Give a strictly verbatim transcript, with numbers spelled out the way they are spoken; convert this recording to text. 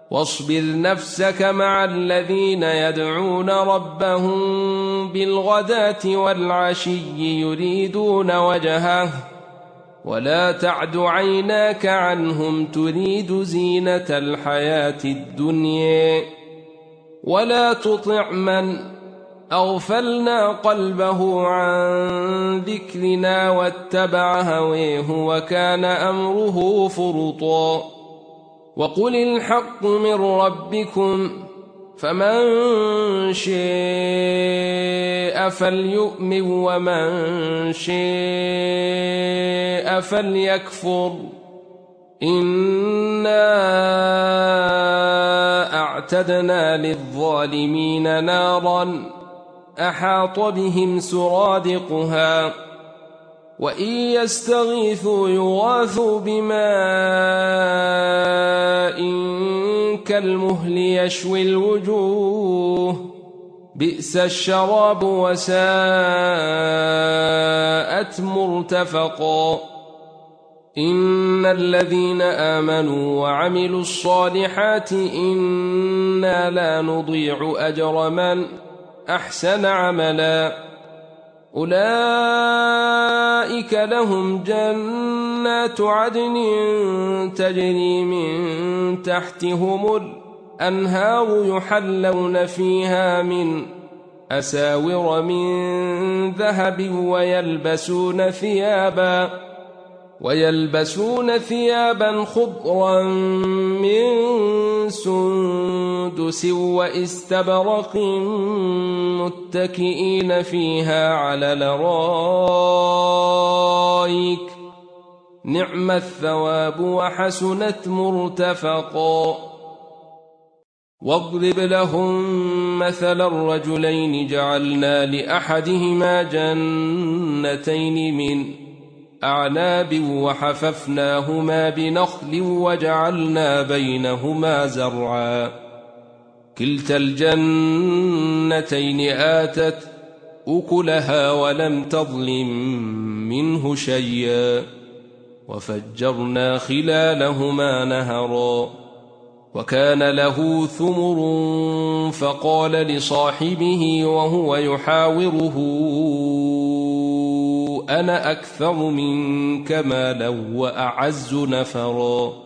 واصبر نفسك مع الذين يدعون ربهم بالغداة والعشي يريدون وجهه ولا تعد عيناك عنهم تريد زينة الحياة الدنيا ولا تطع من أغفلنا قلبه عن ذكرنا واتبع هويه وكان أمره فرطا وقل الحق من ربكم فمن شاء فليؤمن ومن شاء فليكفر إنا أعتدنا للظالمين نارا أحاط بهم سرادقها وإن يستغيثوا يغاثوا بماء كالمهل يشوي الوجوه بئس الشراب وساءت مرتفقا إن الذين آمنوا وعملوا الصالحات إنا لا نضيع أجر من أحسن عملا أولئك لهم جنات عدن تجري من تحتهم الأنهار يحلون فيها من أساور من ذهب ويلبسون ثيابا ويلبسون ثيابا خضرا من سندس واستبرق متكئين فيها على الأرائك نعم الثواب وحسنت مرتفقا واضرب لهم مثل الرجلين جعلنا لأحدهما جنتين من أعناب وحففناهما بنخل وجعلنا بينهما زرعا كلتا الجنتين آتت أكلها ولم تظلم منه شيئا وفجرنا خلالهما نهرا وكان له ثمر فقال لصاحبه وهو يحاوره أنا أكثر منك مالا وأعز نفرا